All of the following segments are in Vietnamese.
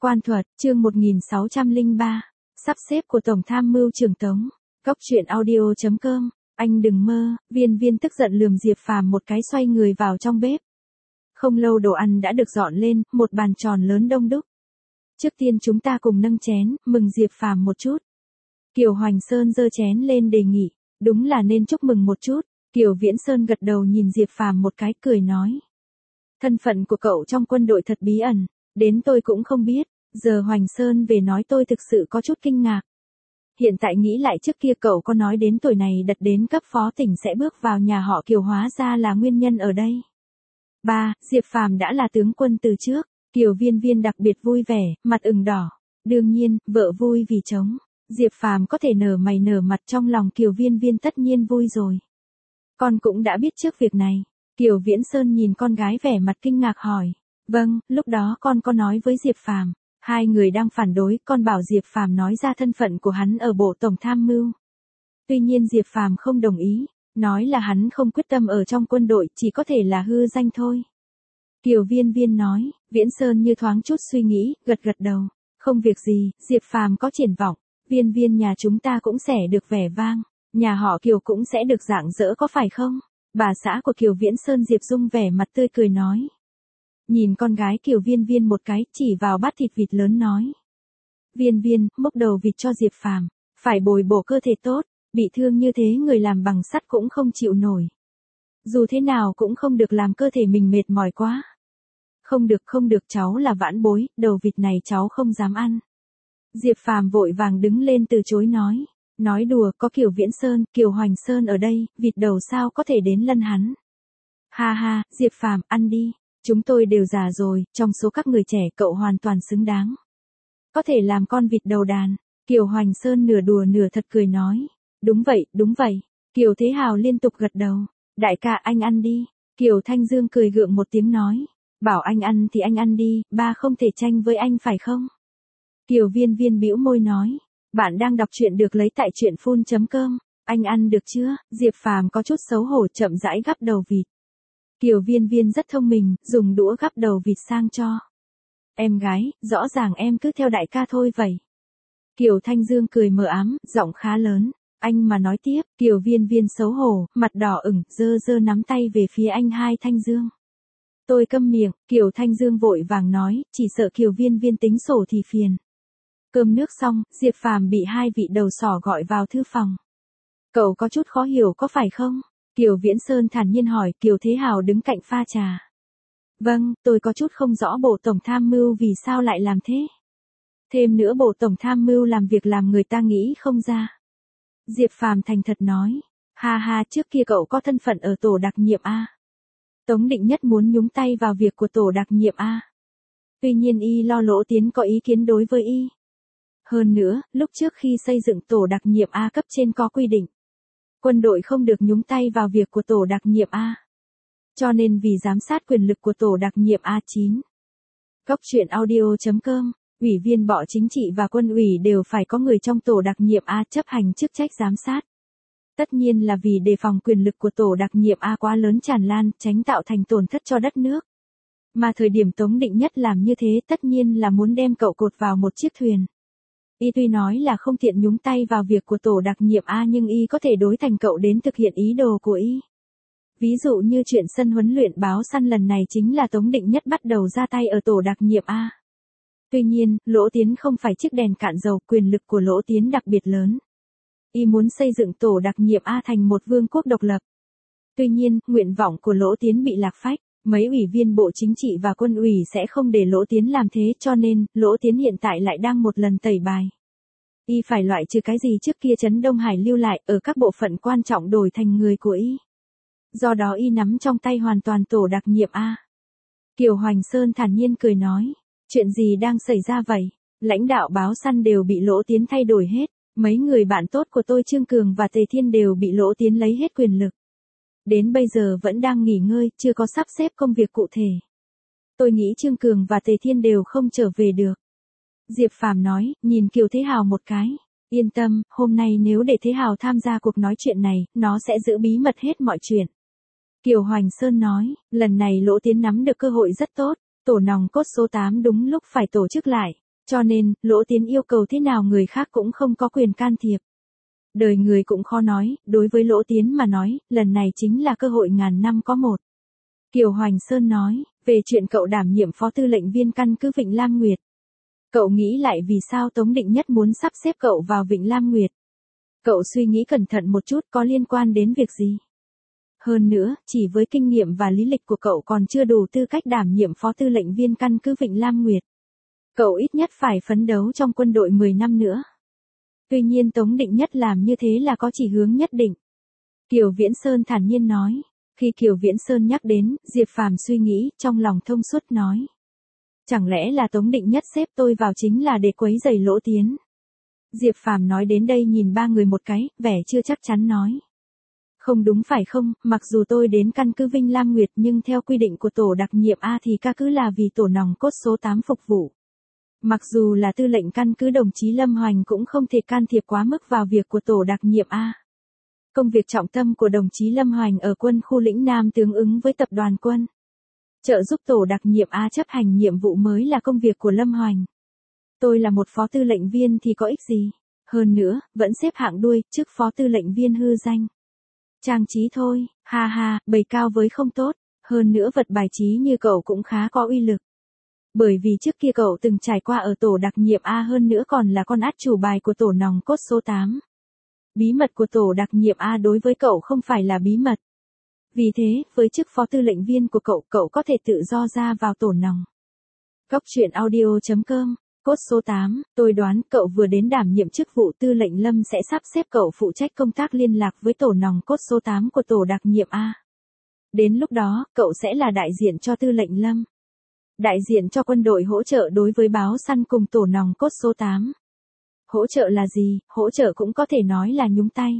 Quan thuật, chương 1603. Sắp xếp của Tổng Tham mưu trưởng Tống. Cốc truyện audio.com. Anh đừng mơ, Viên tức giận lườm Diệp Phàm một cái xoay người vào trong bếp. Không lâu đồ ăn đã được dọn lên, một bàn tròn lớn đông đúc. Trước tiên chúng ta cùng nâng chén, mừng Diệp Phàm một chút. Kiều Hoành Sơn giơ chén lên đề nghị, đúng là nên chúc mừng một chút. Kiều Viễn Sơn gật đầu nhìn Diệp Phàm một cái cười nói. Thân phận của cậu trong quân đội thật bí ẩn, đến tôi cũng không biết, giờ Hoành Sơn về nói tôi thực sự có chút kinh ngạc. Hiện tại nghĩ lại trước kia cậu có nói đến tuổi này đặt đến cấp phó tỉnh sẽ bước vào nhà họ Kiều, hóa ra là nguyên nhân ở đây. 3. Diệp Phàm đã là tướng quân từ trước, Kiều Viên đặc biệt vui vẻ, mặt ửng đỏ. Đương nhiên, vợ vui vì chồng. Diệp Phàm có thể nở mày nở mặt, trong lòng Kiều Viên tất nhiên vui rồi. Con cũng đã biết trước việc này. Kiều Viễn Sơn nhìn con gái vẻ mặt kinh ngạc hỏi. Vâng, lúc đó con có nói với Diệp Phàm. Hai người đang phản đối, con bảo Diệp Phàm nói ra thân phận của hắn ở Bộ Tổng Tham mưu. Tuy nhiên Diệp Phàm không đồng ý, nói là hắn không quyết tâm ở trong quân đội, chỉ có thể là hư danh thôi. Kiều Viên nói, Viễn Sơn như thoáng chút suy nghĩ, gật đầu. Không việc gì, Diệp Phàm có triển vọng, Viên nhà chúng ta cũng sẽ được vẻ vang, nhà họ Kiều cũng sẽ được rạng rỡ có phải không? Bà xã của Kiều Viễn Sơn Diệp Dung vẻ mặt tươi cười nói. Nhìn con gái Kiều Viên một cái, chỉ vào bát thịt vịt lớn nói. Viên, múc đầu vịt cho Diệp Phàm, phải bồi bổ cơ thể tốt, bị thương như thế người làm bằng sắt cũng không chịu nổi. Dù thế nào cũng không được làm cơ thể mình mệt mỏi quá. Không được, cháu là vãn bối, đầu vịt này cháu không dám ăn. Diệp Phàm vội vàng đứng lên từ chối nói. Nói đùa, có Kiều Viễn Sơn, Kiều Hoành Sơn ở đây, vịt đầu sao có thể đến lân hắn. Ha, Diệp Phàm, ăn đi. Chúng tôi đều già rồi, trong số các người trẻ cậu hoàn toàn xứng đáng. Có thể làm con vịt đầu đàn. Kiều Hoành Sơn nửa đùa nửa thật cười nói. Đúng vậy. Kiều Thế Hào liên tục gật đầu. Đại ca anh ăn đi. Kiều Thanh Dương cười gượng một tiếng nói. Bảo anh ăn thì anh ăn đi, ba không thể tranh với anh phải không? Kiều Viên bĩu môi nói. Bạn đang đọc truyện được lấy tại truyện.com. Anh ăn được chưa? Diệp Phàm có chút xấu hổ chậm rãi gắp đầu vịt. Kiều Viên rất thông minh, dùng đũa gắp đầu vịt sang cho. Em gái, rõ ràng em cứ theo đại ca thôi vậy. Kiều Thanh Dương cười mờ ám, giọng khá lớn. Anh mà nói tiếp, Kiều Viên xấu hổ, mặt đỏ ửng, giơ nắm tay về phía anh Hai Thanh Dương. Tôi câm miệng, Kiều Thanh Dương vội vàng nói, chỉ sợ Kiều Viên tính sổ thì phiền. Cơm nước xong, Diệp Phàm bị hai vị đầu sỏ gọi vào thư phòng. Cậu có chút khó hiểu có phải không? Kiều Viễn Sơn thản nhiên hỏi. Kiều Thế Hào đứng cạnh pha trà. Vâng, tôi có chút không rõ Bộ Tổng Tham mưu vì sao lại làm thế. Thêm nữa Bộ Tổng Tham mưu làm việc làm người ta nghĩ không ra. Diệp Phàm thành thật nói. Ha, trước kia cậu có thân phận ở tổ đặc nhiệm A. Tống Định Nhất muốn nhúng tay vào việc của tổ đặc nhiệm A. Tuy nhiên y lo Lỗ Tiến có ý kiến đối với y. Hơn nữa, lúc trước khi xây dựng tổ đặc nhiệm A cấp trên có quy định. Quân đội không được nhúng tay vào việc của tổ đặc nhiệm A. Cho nên vì giám sát quyền lực của tổ đặc nhiệm A9. Cốc truyện audio.com, Ủy viên Bộ Chính trị và Quân ủy đều phải có người trong tổ đặc nhiệm A chấp hành chức trách giám sát. Tất nhiên là vì đề phòng quyền lực của tổ đặc nhiệm A quá lớn tràn lan, tránh tạo thành tổn thất cho đất nước. Mà thời điểm Tống Định Nhất làm như thế tất nhiên là muốn đem cậu cột vào một chiếc thuyền. Y tuy nói là không tiện nhúng tay vào việc của tổ đặc nhiệm A nhưng y có thể đối thành cậu đến thực hiện ý đồ của y. Ví dụ như chuyện sân huấn luyện báo săn lần này chính là Tống Định Nhất bắt đầu ra tay ở tổ đặc nhiệm A. Tuy nhiên, Lỗ Tiến không phải chiếc đèn cạn dầu, quyền lực của Lỗ Tiến đặc biệt lớn. Y muốn xây dựng tổ đặc nhiệm A thành một vương quốc độc lập. Tuy nhiên, nguyện vọng của Lỗ Tiến bị lạc phách. Mấy ủy viên Bộ Chính trị và Quân ủy sẽ không để Lỗ Tiến làm thế cho nên, Lỗ Tiến hiện tại lại đang một lần tẩy bài. Y phải loại trừ cái gì trước kia Trấn Đông Hải lưu lại ở các bộ phận quan trọng đổi thành người của Y. Do đó Y nắm trong tay hoàn toàn tổ đặc nhiệm A. Kiều Hoành Sơn thản nhiên cười nói. Chuyện gì đang xảy ra vậy? Lãnh đạo báo săn đều bị Lỗ Tiến thay đổi hết. Mấy người bạn tốt của tôi Trương Cường và Tề Thiên đều bị Lỗ Tiến lấy hết quyền lực. Đến bây giờ vẫn đang nghỉ ngơi, chưa có sắp xếp công việc cụ thể. Tôi nghĩ Trương Cường và Tề Thiên đều không trở về được. Diệp Phàm nói, nhìn Kiều Thế Hào một cái. Yên tâm, hôm nay nếu để Thế Hào tham gia cuộc nói chuyện này, nó sẽ giữ bí mật hết mọi chuyện. Kiều Hoành Sơn nói, lần này Lỗ Tiến nắm được cơ hội rất tốt. Tổ nòng cốt số 8 đúng lúc phải tổ chức lại. Cho nên, Lỗ Tiến yêu cầu thế nào người khác cũng không có quyền can thiệp. Đời người cũng khó nói, đối với Lỗ Tiến mà nói, lần này chính là cơ hội ngàn năm có một. Kiều Hoành Sơn nói, về chuyện cậu đảm nhiệm phó tư lệnh viên căn cứ Vịnh Lam Nguyệt. Cậu nghĩ lại vì sao Tống Định Nhất muốn sắp xếp cậu vào Vịnh Lam Nguyệt. Cậu suy nghĩ cẩn thận một chút có liên quan đến việc gì. Hơn nữa, chỉ với kinh nghiệm và lý lịch của cậu còn chưa đủ tư cách đảm nhiệm phó tư lệnh viên căn cứ Vịnh Lam Nguyệt. Cậu ít nhất phải phấn đấu trong quân đội 10 năm nữa. Tuy nhiên Tống Định Nhất làm như thế là có chỉ hướng nhất định. Kiều Viễn Sơn thản nhiên nói. Khi Kiều Viễn Sơn nhắc đến, Diệp Phàm suy nghĩ, trong lòng thông suốt nói. Chẳng lẽ là Tống Định Nhất xếp tôi vào chính là để quấy rầy Lỗ Tiến. Diệp Phàm nói đến đây nhìn ba người một cái, vẻ chưa chắc chắn nói. Không đúng phải không, mặc dù tôi đến căn cứ Vinh Lam Nguyệt nhưng theo quy định của tổ đặc nhiệm A thì ca cứ là vì tổ nòng cốt số 8 phục vụ. Mặc dù là tư lệnh căn cứ đồng chí Lâm Hoành cũng không thể can thiệp quá mức vào việc của tổ đặc nhiệm A. Công việc trọng tâm của đồng chí Lâm Hoành ở quân khu lĩnh Nam tương ứng với tập đoàn quân. Trợ giúp tổ đặc nhiệm A chấp hành nhiệm vụ mới là công việc của Lâm Hoành. Tôi là một phó tư lệnh viên thì có ích gì? Hơn nữa, vẫn xếp hạng đuôi, chức phó tư lệnh viên hư danh. Trang trí thôi, ha ha, bày cao với không tốt, hơn nữa vật bài trí như cậu cũng khá có uy lực. Bởi vì trước kia cậu từng trải qua ở tổ đặc nhiệm A hơn nữa còn là con át chủ bài của tổ nòng cốt số 8. Bí mật của tổ đặc nhiệm A đối với cậu không phải là bí mật. Vì thế, với chức phó tư lệnh viên của cậu, cậu có thể tự do ra vào tổ nòng. Góc truyện audio.com, cốt số 8, tôi đoán cậu vừa đến đảm nhiệm chức vụ tư lệnh Lâm sẽ sắp xếp cậu phụ trách công tác liên lạc với tổ nòng cốt số 8 của tổ đặc nhiệm A. Đến lúc đó, cậu sẽ là đại diện cho tư lệnh Lâm. Đại diện cho quân đội hỗ trợ đối với báo săn cùng tổ nòng cốt số 8. Hỗ trợ là gì? Hỗ trợ cũng có thể nói là nhúng tay.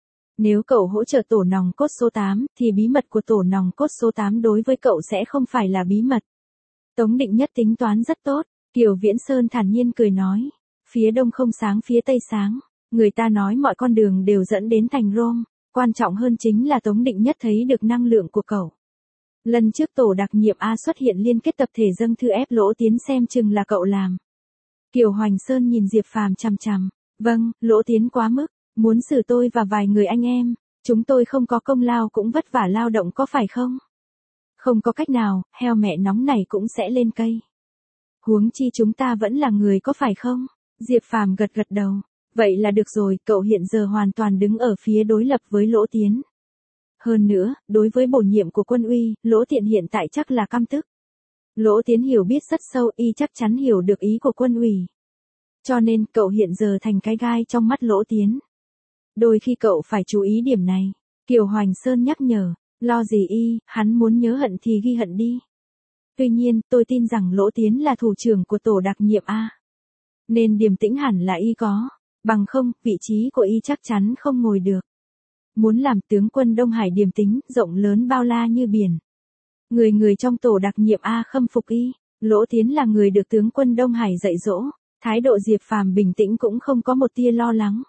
Nếu cậu hỗ trợ tổ nòng cốt số 8, thì bí mật của tổ nòng cốt số 8 đối với cậu sẽ không phải là bí mật. Tống Định Nhất tính toán rất tốt, Kiều Viễn Sơn thản nhiên cười nói. Phía đông không sáng phía tây sáng, người ta nói mọi con đường đều dẫn đến thành Rome, quan trọng hơn chính là Tống Định Nhất thấy được năng lượng của cậu. Lần trước tổ đặc nhiệm A xuất hiện liên kết tập thể dâng thư ép Lỗ Tiến xem chừng là cậu làm. Kiều Hoành Sơn nhìn Diệp Phàm chằm chằm. Vâng, Lỗ Tiến quá mức, muốn xử tôi và vài người anh em, chúng tôi không có công lao cũng vất vả lao động có phải không? Không có cách nào, heo mẹ nóng này cũng sẽ lên cây. Huống chi chúng ta vẫn là người có phải không? Diệp Phàm gật gật đầu. Vậy là được rồi, cậu hiện giờ hoàn toàn đứng ở phía đối lập với Lỗ Tiến. Hơn nữa, đối với bổ nhiệm của quân uy, Lỗ Tiện hiện tại chắc là căm tức. Lỗ Tiến hiểu biết rất sâu, y chắc chắn hiểu được ý của quân ủy. Cho nên, cậu hiện giờ thành cái gai trong mắt Lỗ Tiến. Đôi khi cậu phải chú ý điểm này. Kiều Hoành Sơn nhắc nhở, lo gì y, hắn muốn nhớ hận thì ghi hận đi. Tuy nhiên, tôi tin rằng Lỗ Tiến là thủ trưởng của tổ đặc nhiệm A. Nên điềm tĩnh hẳn là y có, bằng không, vị trí của y chắc chắn không ngồi được. Muốn làm tướng quân Đông Hải điềm tĩnh, rộng lớn bao la như biển. Người người trong tổ đặc nhiệm A khâm phục y, Lỗ Tiến là người được tướng quân Đông Hải dạy dỗ, thái độ Diệp Phàm bình tĩnh cũng không có một tia lo lắng.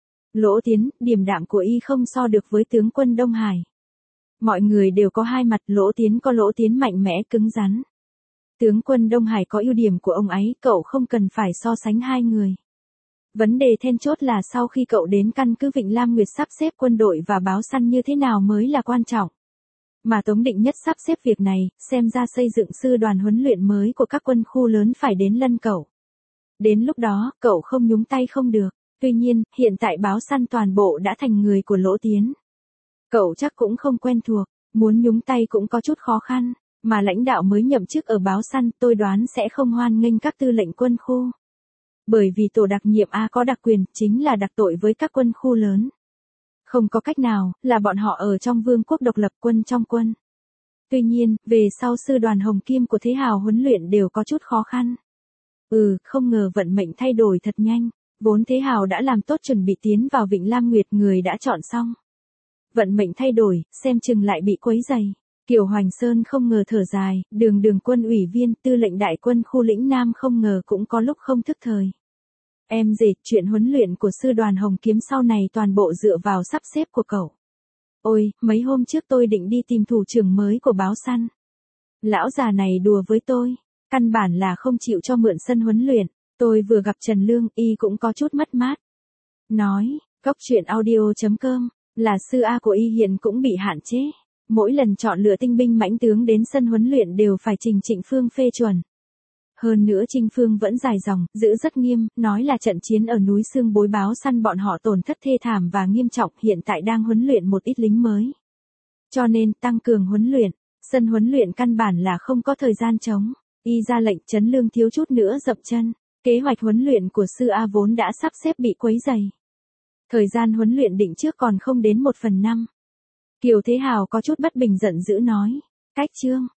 Lỗ Tiến, điềm đạm của y không so được với tướng quân Đông Hải. Mọi người đều có hai mặt, Lỗ Tiến có Lỗ Tiến mạnh mẽ cứng rắn. Tướng quân Đông Hải có ưu điểm của ông ấy, cậu không cần phải so sánh hai người. Vấn đề then chốt là sau khi cậu đến căn cứ Vịnh Lam Nguyệt sắp xếp quân đội và báo săn như thế nào mới là quan trọng. Mà Tống Định Nhất sắp xếp việc này, xem ra xây dựng sư đoàn huấn luyện mới của các quân khu lớn phải đến lân cậu. Đến lúc đó, cậu không nhúng tay không được. Tuy nhiên, hiện tại báo săn toàn bộ đã thành người của Lỗ Tiến. Cậu chắc cũng không quen thuộc, muốn nhúng tay cũng có chút khó khăn, mà lãnh đạo mới nhậm chức ở báo săn tôi đoán sẽ không hoan nghênh các tư lệnh quân khu. Bởi vì tổ đặc nhiệm A có đặc quyền, chính là đặc tội với các quân khu lớn. Không có cách nào, là bọn họ ở trong vương quốc độc lập quân trong quân. Tuy nhiên, về sau sư đoàn Hồng Kim của Thế Hào huấn luyện đều có chút khó khăn. Không ngờ vận mệnh thay đổi thật nhanh, vốn Thế Hào đã làm tốt chuẩn bị tiến vào Vịnh Lam Nguyệt người đã chọn xong. Vận mệnh thay đổi, xem chừng lại bị quấy dày. Kiều Hoành Sơn không ngờ thở dài, đường quân ủy viên, tư lệnh đại quân khu lĩnh Nam không ngờ cũng có lúc không thức thời. Em dệt, chuyện huấn luyện của sư đoàn Hồng Kiếm sau này toàn bộ dựa vào sắp xếp của cậu. Ôi, mấy hôm trước tôi định đi tìm thủ trưởng mới của báo săn. Lão già này đùa với tôi, căn bản là không chịu cho mượn sân huấn luyện. Tôi vừa gặp Trần Lương, y cũng có chút mất mát. Nói, Cốc truyện audio.com, là sư A của y hiện cũng bị hạn chế. Mỗi lần chọn lựa tinh binh mãnh tướng đến sân huấn luyện đều phải trình Trịnh Phương phê chuẩn. Hơn nữa Trinh Phương vẫn dài dòng, giữ rất nghiêm, nói là trận chiến ở núi Sương Bối báo săn bọn họ tổn thất thê thảm và nghiêm trọng, hiện tại đang huấn luyện một ít lính mới. Cho nên tăng cường huấn luyện, sân huấn luyện căn bản là không có thời gian trống. Y ra lệnh Trấn Lương thiếu chút nữa dậm chân, kế hoạch huấn luyện của sư A vốn đã sắp xếp bị quấy rầy. Thời gian huấn luyện định trước còn không đến 1/5. Kiều Thế Hào có chút bất bình giận dữ nói, cách Trương,